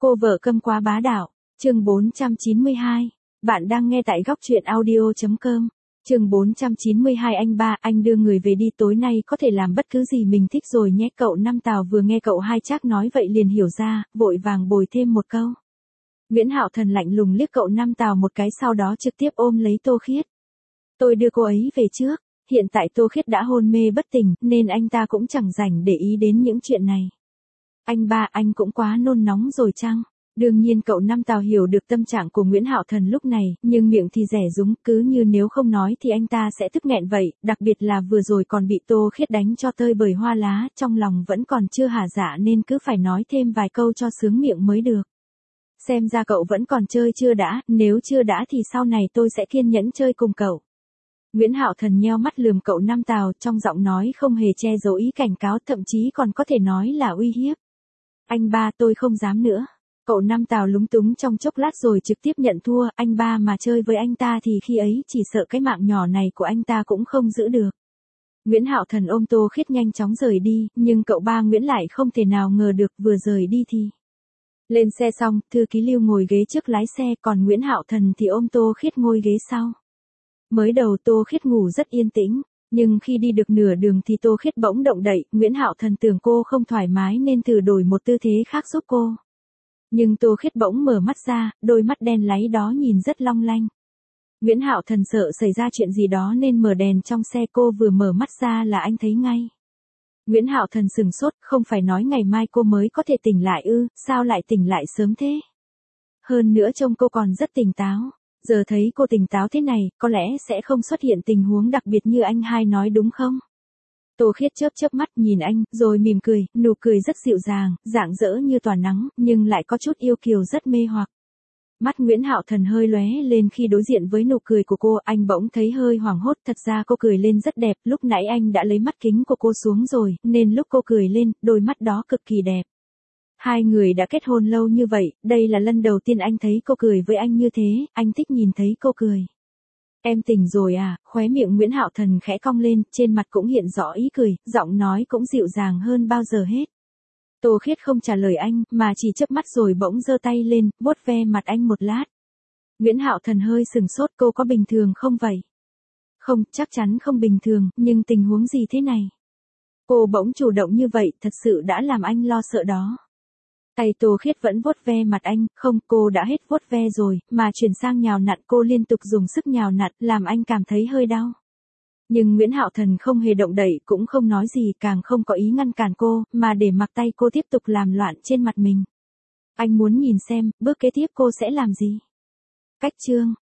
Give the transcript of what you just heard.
Cô vợ câm quá bá đạo, chương 492. Bạn đang nghe tại góc truyện audio.com. Chương 492 anh ba, anh đưa người về đi, tối nay có thể làm bất cứ gì mình thích rồi nhé. Cậu Năm Tào vừa nghe cậu Hai Trác nói vậy liền hiểu ra, vội vàng bồi thêm một câu. Nguyễn Hạo Thần lạnh lùng liếc cậu Năm Tào một cái, sau đó trực tiếp ôm lấy Tô Khiết. Tôi đưa cô ấy về trước, hiện tại Tô Khiết đã hôn mê bất tỉnh, nên anh ta cũng chẳng rảnh để ý đến những chuyện này. Anh ba, anh cũng quá nôn nóng rồi chăng? Đương nhiên cậu Năm Tào hiểu được tâm trạng của Nguyễn Hạo Thần lúc này, nhưng miệng thì dẻ dúng, cứ như nếu không nói thì anh ta sẽ tức nghẹn vậy, đặc biệt là vừa rồi còn bị Tô Khiết đánh cho tơi bời hoa lá, trong lòng vẫn còn chưa hả dạ nên cứ phải nói thêm vài câu cho sướng miệng mới được. Xem ra cậu vẫn còn chơi chưa đã, nếu chưa đã thì sau này tôi sẽ kiên nhẫn chơi cùng cậu. Nguyễn Hạo Thần nheo mắt lườm cậu Năm Tào, trong giọng nói không hề che giấu ý cảnh cáo, thậm chí còn có thể nói là uy hiếp. Anh ba, tôi không dám nữa. Cậu Năm Tào lúng túng trong chốc lát rồi trực tiếp nhận thua, anh ba mà chơi với anh ta thì khi ấy chỉ sợ cái mạng nhỏ này của anh ta cũng không giữ được. Nguyễn Hạo Thần ôm Tô Khiết nhanh chóng rời đi, nhưng cậu ba Nguyễn lại không thể nào ngờ được vừa rời đi thì. Lên xe xong, thư ký Lưu ngồi ghế trước lái xe, còn Nguyễn Hạo Thần thì ôm Tô Khiết ngồi ghế sau. Mới đầu Tô Khiết ngủ rất yên tĩnh, nhưng khi đi được nửa đường thì Tô Khiết bỗng động đậy, Nguyễn Hạo Thần tưởng cô không thoải mái nên thử đổi một tư thế khác giúp cô. Nhưng Tô Khiết bỗng mở mắt ra, đôi mắt đen láy đó nhìn rất long lanh. Nguyễn Hạo Thần sợ xảy ra chuyện gì đó nên mở đèn trong xe, cô vừa mở mắt ra là anh thấy ngay. Nguyễn Hạo Thần sửng sốt, không phải nói ngày mai cô mới có thể tỉnh lại ư, sao lại tỉnh lại sớm thế? Hơn nữa trông cô còn rất tỉnh táo. Giờ thấy cô tỉnh táo thế này, có lẽ sẽ không xuất hiện tình huống đặc biệt như anh hai nói đúng không? Tô Khiết chớp mắt nhìn anh, rồi mỉm cười, nụ cười rất dịu dàng, rạng rỡ như tỏa nắng, nhưng lại có chút yêu kiều rất mê hoặc. Mắt Nguyễn Hạo Thần hơi lóe lên khi đối diện với nụ cười của cô, anh bỗng thấy hơi hoảng hốt, thật ra cô cười lên rất đẹp, lúc nãy anh đã lấy mắt kính của cô xuống rồi, nên lúc cô cười lên, đôi mắt đó cực kỳ đẹp. Hai người đã kết hôn lâu như vậy, đây là lần đầu tiên anh thấy cô cười với anh như thế, anh thích nhìn thấy cô cười. Em tỉnh rồi à, khóe miệng Nguyễn Hạo Thần khẽ cong lên, trên mặt cũng hiện rõ ý cười, giọng nói cũng dịu dàng hơn bao giờ hết. Tô Khiết không trả lời anh, mà chỉ chớp mắt rồi bỗng giơ tay lên, vuốt ve mặt anh một lát. Nguyễn Hạo Thần hơi sừng sốt, cô có bình thường không vậy? Không, chắc chắn không bình thường, nhưng tình huống gì thế này? Cô bỗng chủ động như vậy, thật sự đã làm anh lo sợ đó. Tay Tô Khiết vẫn vuốt ve mặt anh, không, cô đã hết vuốt ve rồi, mà chuyển sang nhào nặn, cô liên tục dùng sức nhào nặn, làm anh cảm thấy hơi đau. Nhưng Nguyễn Hạo Thần không hề động đậy, cũng không nói gì, càng không có ý ngăn cản cô, mà để mặc tay cô tiếp tục làm loạn trên mặt mình. Anh muốn nhìn xem, bước kế tiếp cô sẽ làm gì. Cách chương